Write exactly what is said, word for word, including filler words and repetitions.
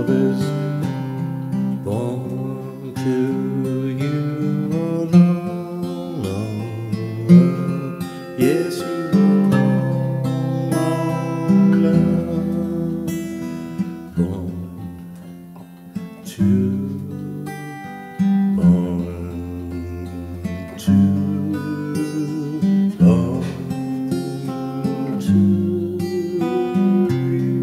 love is born to you alone, alone. Yes, you alone, alone. Born to, born to love to you.